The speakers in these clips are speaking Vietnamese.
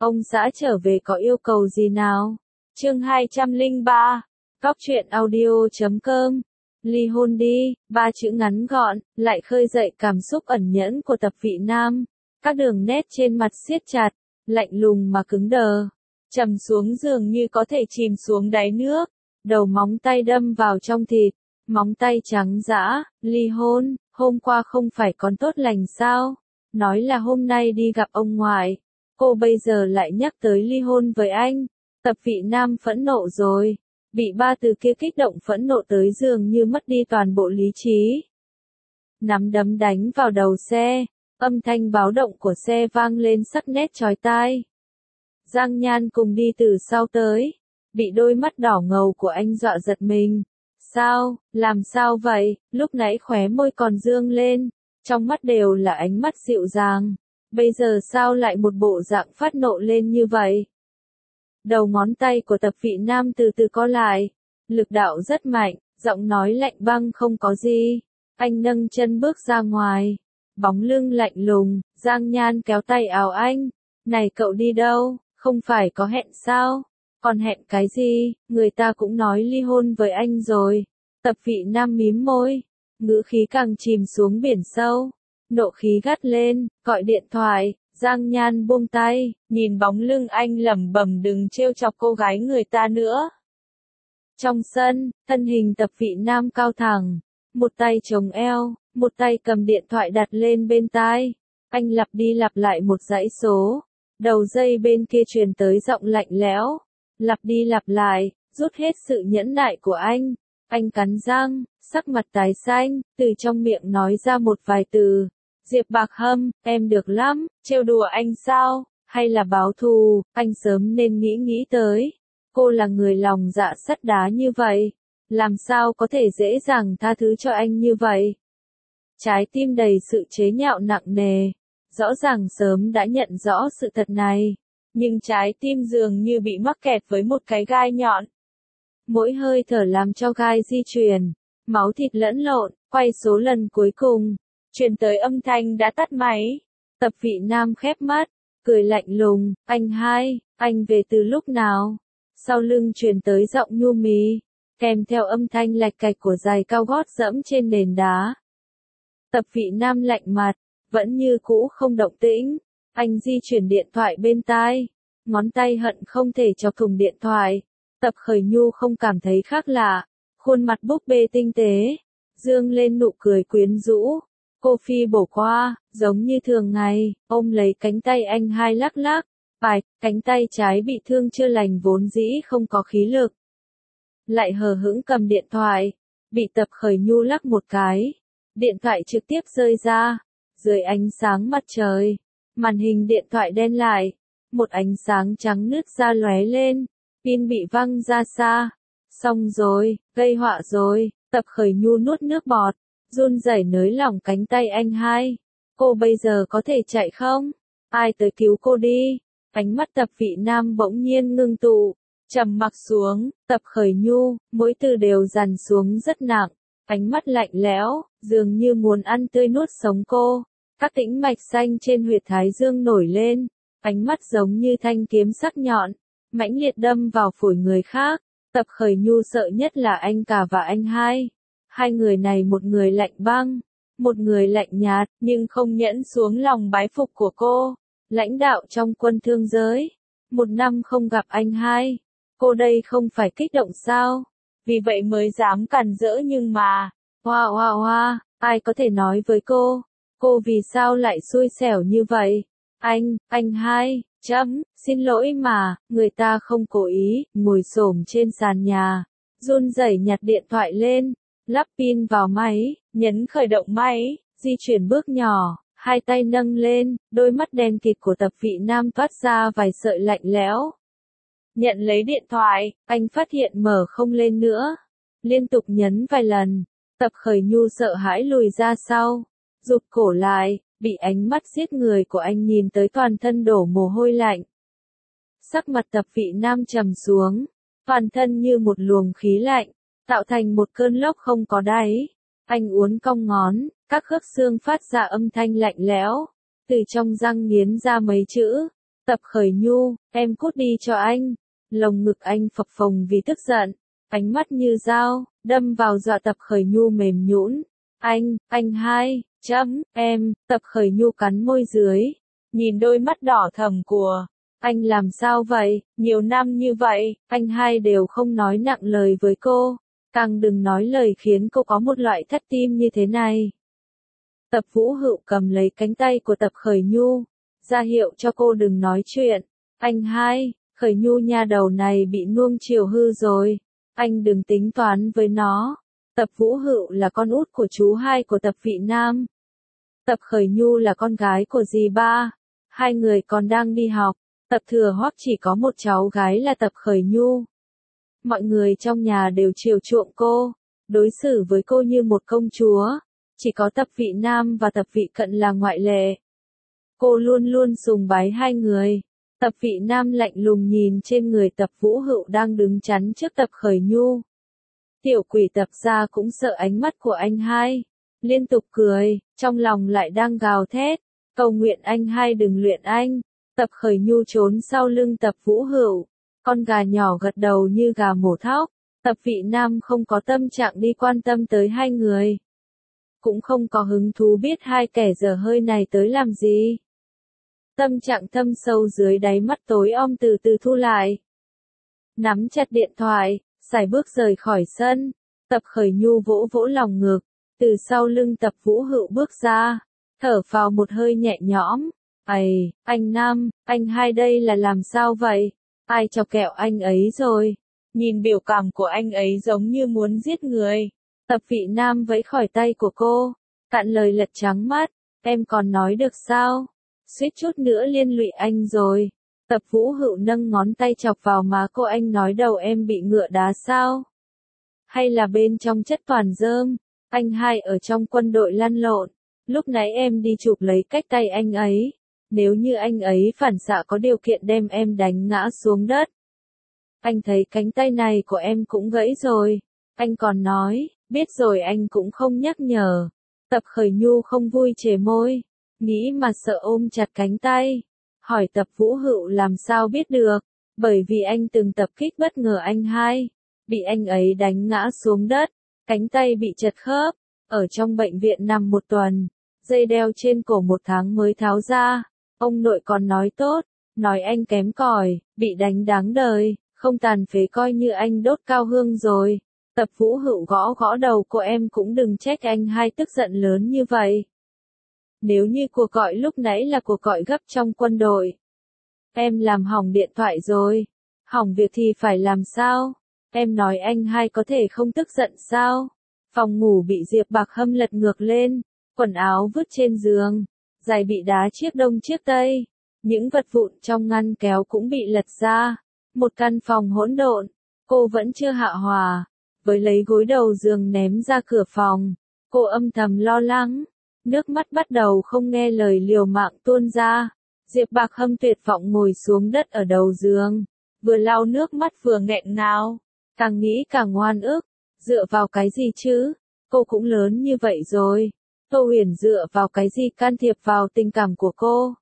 Ông xã trở về có yêu cầu gì nào? Chương 203. Góc truyện audio.com. Ly hôn đi, ba chữ ngắn gọn, lại khơi dậy cảm xúc ẩn nhẫn của Tập Vị Nam. Các đường nét trên mặt siết chặt, lạnh lùng mà cứng đờ. Trầm xuống dường như có thể chìm xuống đáy nước. Đầu móng tay đâm vào trong thịt, móng tay trắng dã. Ly hôn, hôm qua không phải còn tốt lành sao? Nói là hôm nay đi gặp ông ngoại. Cô bây giờ lại nhắc tới ly hôn với anh. Tập Vị Nam phẫn nộ rồi. Bị ba từ kia kích động phẫn nộ tới dường như mất đi toàn bộ lý trí. Nắm đấm đánh vào đầu xe. Âm thanh báo động của xe vang lên sắc nét chói tai. Giang Nhan cùng đi từ sau tới. Bị đôi mắt đỏ ngầu của anh dọa giật mình. Sao, làm sao vậy? Lúc nãy khóe môi còn dương lên. Trong mắt đều là ánh mắt dịu dàng. Bây giờ sao lại một bộ dạng phát nộ lên như vậy? Đầu ngón tay của Tập Vị Nam từ từ co lại. Lực đạo rất mạnh, giọng nói lạnh băng không có gì. Anh nâng chân bước ra ngoài. Bóng lưng lạnh lùng, Giang Nhan kéo tay áo anh. Này cậu đi đâu, không phải có hẹn sao? Còn hẹn cái gì, người ta cũng nói ly hôn với anh rồi. Tập Vị Nam mím môi. Ngữ khí càng chìm xuống biển sâu. Nộ khí gắt lên, gọi điện thoại. Giang Nhan buông tay, nhìn bóng lưng anh lẩm bẩm đừng trêu chọc cô gái người ta nữa. Trong sân, thân hình Tập Vị Nam cao thẳng, một tay chống eo, một tay cầm điện thoại đặt lên bên tai. Anh lặp đi lặp lại một dãy số, đầu dây bên kia truyền tới giọng lạnh lẽo, lặp đi lặp lại, rút hết sự nhẫn nại của anh. Anh cắn răng, sắc mặt tái xanh, từ trong miệng nói ra một vài từ. Diệp Bạc Hâm, em được lắm, trêu đùa anh sao, hay là báo thù, anh sớm nên nghĩ tới. Cô là người lòng dạ sắt đá như vậy, làm sao có thể dễ dàng tha thứ cho anh như vậy? Trái tim đầy sự chế nhạo nặng nề, rõ ràng sớm đã nhận rõ sự thật này, nhưng trái tim dường như bị mắc kẹt với một cái gai nhọn. Mỗi hơi thở làm cho gai di chuyển, máu thịt lẫn lộn, quay số lần cuối cùng. Truyền tới âm thanh đã tắt máy. Tập Vị Nam khép mắt, cười lạnh lùng, anh về từ lúc nào? Sau lưng truyền tới giọng nhu mì, kèm theo âm thanh lạch cạch của giày cao gót dẫm trên nền đá. Tập Vị Nam lạnh mặt, vẫn như cũ không động tĩnh. Anh di chuyển điện thoại bên tai, ngón tay hận không thể chọc thủng điện thoại. Tập Khởi Nhu không cảm thấy khác lạ, khuôn mặt búp bê tinh tế, dương lên nụ cười quyến rũ. Cô phi bổ qua, giống như thường ngày, ôm lấy cánh tay anh hai lắc lắc, cánh tay trái bị thương chưa lành vốn dĩ không có khí lực. Lại hờ hững cầm điện thoại, bị Tập Khởi Nhu lắc một cái, điện thoại trực tiếp rơi ra, dưới ánh sáng mặt trời, màn hình điện thoại đen lại, một ánh sáng trắng nứt ra lóe lên, pin bị văng ra xa. Xong rồi, gây họa rồi, Tập Khởi Nhu nuốt nước bọt. Run rẩy nới lỏng cánh tay anh hai. Cô bây giờ có thể chạy không? Ai tới cứu cô đi? Ánh mắt Tập Vị Nam bỗng nhiên ngưng tụ, trầm mặc xuống. Tập Khởi Nhu, mỗi từ đều dằn xuống rất nặng. Ánh mắt lạnh lẽo, dường như muốn ăn tươi nuốt sống cô. Các tĩnh mạch xanh trên huyệt thái dương nổi lên. Ánh mắt giống như thanh kiếm sắc nhọn, mãnh liệt đâm vào phổi người khác. Tập Khởi Nhu sợ nhất là anh cả và anh hai. Hai người này, một người lạnh băng, một người lạnh nhạt, nhưng không nhẫn xuống lòng bái phục của cô. Lãnh đạo trong quân thương giới. 1 năm không gặp anh hai. Cô đây không phải kích động sao? Vì vậy mới dám càn rỡ nhưng mà. Hoa, ai có thể nói với cô? Cô vì sao lại xui xẻo như vậy? Anh hai, xin lỗi mà, người ta không cố ý, ngồi xổm trên sàn nhà. Run rẩy nhặt điện thoại lên. Lắp pin vào máy, nhấn khởi động máy, di chuyển bước nhỏ, hai tay nâng lên, đôi mắt đen kịt của Tập Vị Nam toát ra vài sợi lạnh lẽo. Nhận lấy điện thoại, anh phát hiện mở không lên nữa. Liên tục nhấn vài lần, Tập Khởi Nhu sợ hãi lùi ra sau, rụt cổ lại, bị ánh mắt giết người của anh nhìn tới toàn thân đổ mồ hôi lạnh. Sắc mặt Tập Vị Nam trầm xuống, toàn thân như một luồng khí lạnh, tạo thành một cơn lốc không có đáy. Anh uốn cong ngón, các khớp xương phát ra âm thanh lạnh lẽo, từ trong răng nghiến ra mấy chữ, Tập Khởi Nhu, em cút đi cho anh. Lồng ngực anh phập phồng vì tức giận, ánh mắt như dao, đâm vào dọa Tập Khởi Nhu mềm nhũn. Anh hai, em, Tập Khởi Nhu cắn môi dưới, nhìn đôi mắt đỏ thẫm của anh làm sao vậy, nhiều năm như vậy, anh hai đều không nói nặng lời với cô, càng đừng nói lời khiến cô có một loại thắt tim như thế này. Tập Vũ Hựu cầm lấy cánh tay của Tập Khởi Nhu, ra hiệu cho cô đừng nói chuyện. Anh hai, Khởi Nhu nha đầu này bị nuông chiều hư rồi, anh đừng tính toán với nó. Tập Vũ Hựu là con út của chú hai của Tập Vị Nam. Tập Khởi Nhu là con gái của dì ba, hai người còn đang đi học. Tập Thừa Hoắc chỉ có một cháu gái là Tập Khởi Nhu. Mọi người trong nhà đều chiều chuộng cô, đối xử với cô như một công chúa, chỉ có Tập Vị Nam và Tập Vị Cận là ngoại lệ. Cô luôn luôn sùng bái hai người. Tập Vị Nam lạnh lùng nhìn trên người Tập Vũ Hựu đang đứng chắn trước Tập Khởi Nhu. Tiểu quỷ Tập gia cũng sợ ánh mắt của anh hai, liên tục cười, trong lòng lại đang gào thét, cầu nguyện anh hai đừng luyện anh. Tập Khởi Nhu trốn sau lưng Tập Vũ Hựu, con gà nhỏ gật đầu như gà mổ thóc. Tập Vị Nam không có tâm trạng đi quan tâm tới hai người, cũng không có hứng thú biết hai kẻ dở hơi này tới làm gì. Tâm trạng thâm sâu dưới đáy mắt tối om từ từ thu lại. Nắm chặt điện thoại, sải bước rời khỏi sân. Tập Khởi Nhu vỗ vỗ lòng ngực, từ sau lưng Tập Vũ Hựu bước ra, thở phào một hơi nhẹ nhõm. Anh Nam, anh hai đây là làm sao vậy? Ai chọc kẹo anh ấy rồi? Nhìn biểu cảm của anh ấy giống như muốn giết người. Tập Vị Nam vẫy khỏi tay của cô, cạn lời lật trắng mắt, em còn nói được sao? Suýt chút nữa liên lụy anh rồi. Tập Vũ Hựu nâng ngón tay chọc vào má cô, anh nói đầu em bị ngựa đá sao? Hay là bên trong chất toàn rơm? Anh hai ở trong quân đội lăn lộn, lúc nãy em đi chụp lấy cách tay anh ấy. Nếu như anh ấy phản xạ có điều kiện đem em đánh ngã xuống đất. Anh thấy cánh tay này của em cũng gãy rồi. Anh còn nói, biết rồi anh cũng không nhắc nhở. Tập Khởi Nhu không vui chề môi, nghĩ mà sợ ôm chặt cánh tay. Hỏi Tập Vũ Hựu làm sao biết được, bởi vì anh từng tập kích bất ngờ anh hai, bị anh ấy đánh ngã xuống đất, cánh tay bị chật khớp, ở trong bệnh viện nằm một tuần, dây đeo trên cổ một tháng mới tháo ra. Ông nội còn nói tốt, nói anh kém cỏi, bị đánh đáng đời, không tàn phế coi như anh đốt cao hương rồi. Tập Vũ Hựu gõ gõ đầu cô, em cũng đừng trách anh hai tức giận lớn như vậy. Nếu như cuộc gọi lúc nãy là cuộc gọi gấp trong quân đội, em làm hỏng điện thoại rồi, hỏng việc thì phải làm sao? Em nói anh hai có thể không tức giận sao? Phòng ngủ bị Diệp Bạc Hâm lật ngược lên, quần áo vứt trên giường, giày bị đá chiếc đông chiếc tây, những vật vụn trong ngăn kéo cũng bị lật ra, một căn phòng hỗn độn. Cô vẫn chưa hạ hỏa, với lấy gối đầu giường ném ra cửa phòng, cô âm thầm lo lắng, nước mắt bắt đầu không nghe lời liều mạng tuôn ra. Diệp Bạc Hâm tuyệt vọng ngồi xuống đất ở đầu giường, vừa lau nước mắt vừa nghẹn ngào, càng nghĩ càng oan ức, dựa vào cái gì chứ, cô cũng lớn như vậy rồi. Tô Huyền dựa vào cái gì can thiệp vào tình cảm của cô?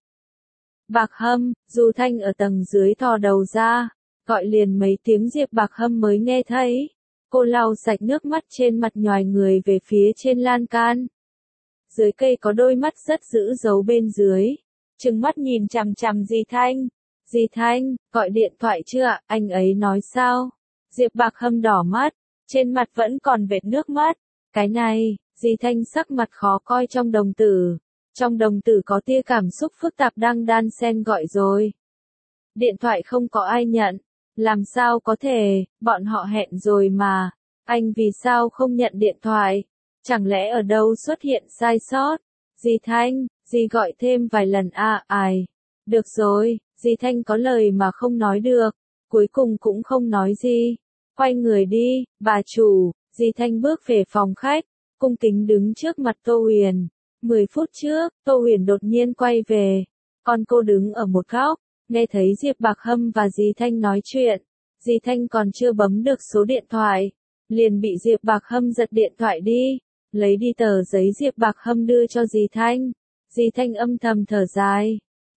Bạc Hâm, Du Thanh ở tầng dưới thò đầu ra, gọi liền mấy tiếng Diệp Bạc Hâm mới nghe thấy. Cô lau sạch nước mắt trên mặt, nhoài người về phía trên lan can. Dưới cây có đôi mắt rất dữ giấu bên dưới, trừng mắt nhìn chằm chằm Dì Thanh. Dì Thanh, gọi điện thoại chưa ạ? Anh ấy nói sao? Diệp Bạc Hâm đỏ mắt, trên mặt vẫn còn vệt nước mắt. Cái này, Dì Thanh sắc mặt khó coi trong đồng tử. Trong đồng tử có tia cảm xúc phức tạp đang đan xen, gọi rồi. Điện thoại không có ai nhận. Làm sao có thể, bọn họ hẹn rồi mà. Anh vì sao không nhận điện thoại? Chẳng lẽ ở đâu xuất hiện sai sót? Dì Thanh, dì gọi thêm vài lần ai. Được rồi, dì Thanh có lời mà không nói được. Cuối cùng cũng không nói gì. Quay người đi, bà chủ. Dì Thanh bước về phòng khách, cung kính đứng trước mặt Tô Huyền. 10 phút trước, Tô Huyền đột nhiên quay về. Còn cô đứng ở một góc, nghe thấy Diệp Bạc Hâm và dì Thanh nói chuyện. Dì Thanh còn chưa bấm được số điện thoại, liền bị Diệp Bạc Hâm giật điện thoại đi, lấy đi tờ giấy Diệp Bạc Hâm đưa cho dì Thanh. Dì Thanh âm thầm thở dài.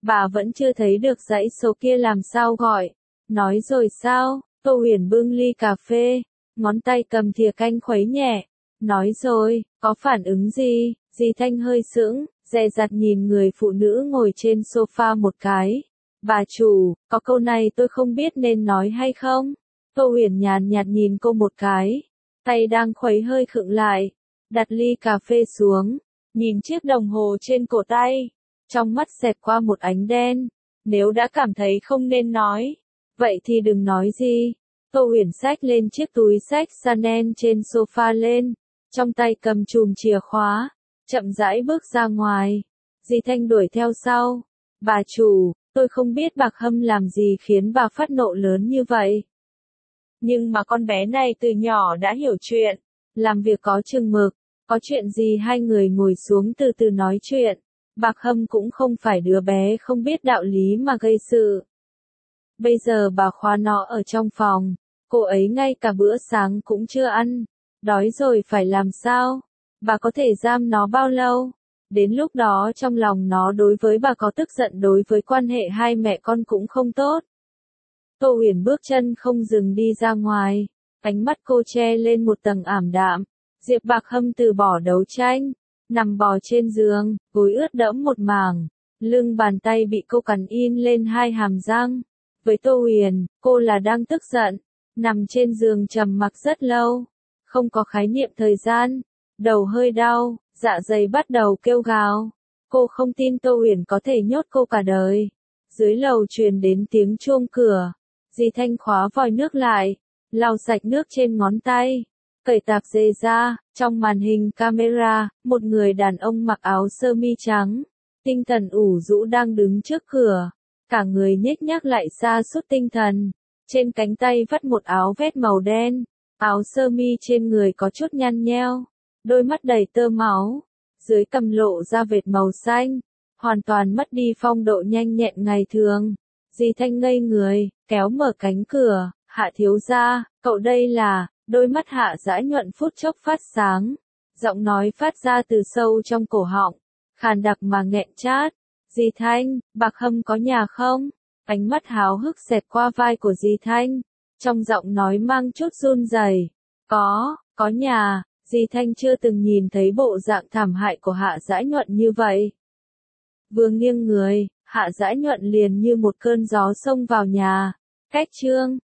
Bà vẫn chưa thấy được dãy số kia làm sao gọi. Nói rồi sao? Tô Huyền bưng ly cà phê, ngón tay cầm thìa canh khuấy nhẹ. Nói rồi, có phản ứng gì? Dì Thanh hơi sững, dè dặt nhìn người phụ nữ ngồi trên sofa một cái. Bà chủ, có câu này tôi không biết nên nói hay không? Tô Huyền nhàn nhạt nhìn cô một cái, tay đang khuấy hơi khựng lại, đặt ly cà phê xuống, nhìn chiếc đồng hồ trên cổ tay, trong mắt xẹt qua một ánh đen. Nếu đã cảm thấy không nên nói, vậy thì đừng nói gì. Tô Huyền xách lên chiếc túi xách Chanel trên sofa lên, trong tay cầm chùm chìa khóa, chậm rãi bước ra ngoài. Dì Thanh đuổi theo sau. Bà chủ, tôi không biết Bạc Hâm làm gì khiến bà phát nộ lớn như vậy. Nhưng mà con bé này từ nhỏ đã hiểu chuyện, làm việc có chừng mực, có chuyện gì hai người ngồi xuống từ từ nói chuyện. Bạc Hâm cũng không phải đứa bé không biết đạo lý mà gây sự. Bây giờ bà khóa nó ở trong phòng, cô ấy ngay cả bữa sáng cũng chưa ăn, đói rồi phải làm sao? Bà có thể giam nó bao lâu? Đến lúc đó trong lòng nó đối với bà có tức giận, đối với quan hệ hai mẹ con cũng không tốt. Tô Huyền bước chân không dừng đi ra ngoài, ánh mắt cô che lên một tầng ảm đạm. Diệp Bạc Hâm từ bỏ đấu tranh, nằm bò trên giường, gối ướt đẫm một mảng, lưng bàn tay bị cô cắn in lên hai hàm răng. Với Tô Huyền, cô là đang tức giận, nằm trên giường trầm mặc rất lâu, không có khái niệm thời gian, đầu hơi đau, dạ dày bắt đầu kêu gào. Cô không tin Tô Huyền có thể nhốt cô cả đời. Dưới lầu truyền đến tiếng chuông cửa, dì Thanh khóa vòi nước lại, lau sạch nước trên ngón tay, cởi tạp dề ra. Trong màn hình camera, một người đàn ông mặc áo sơ mi trắng, tinh thần ủ rũ đang đứng trước cửa, cả người nhếch nhác lại sa sút tinh thần, trên cánh tay vắt một áo vest màu đen, áo sơ mi trên người có chút nhăn nheo, đôi mắt đầy tơ máu, dưới cằm lộ ra vệt màu xanh, hoàn toàn mất đi phong độ nhanh nhẹn ngày thường. Dì Thanh ngây người, kéo mở cánh cửa. Hạ thiếu gia, cậu đây là? Đôi mắt Hạ Dãi Nhuận phút chốc phát sáng, giọng nói phát ra từ sâu trong cổ họng, khàn đặc mà nghẹn chát. Dì Thanh, Bạc Hâm có nhà không? Ánh mắt háo hức xẹt qua vai của dì Thanh, trong giọng nói mang chút run rẩy. Có nhà. Dì Thanh chưa từng nhìn thấy bộ dạng thảm hại của Hạ Dãi Nhuận như vậy. Vừa nghiêng người, Hạ Dãi Nhuận liền như một cơn gió xông vào nhà. Cách chương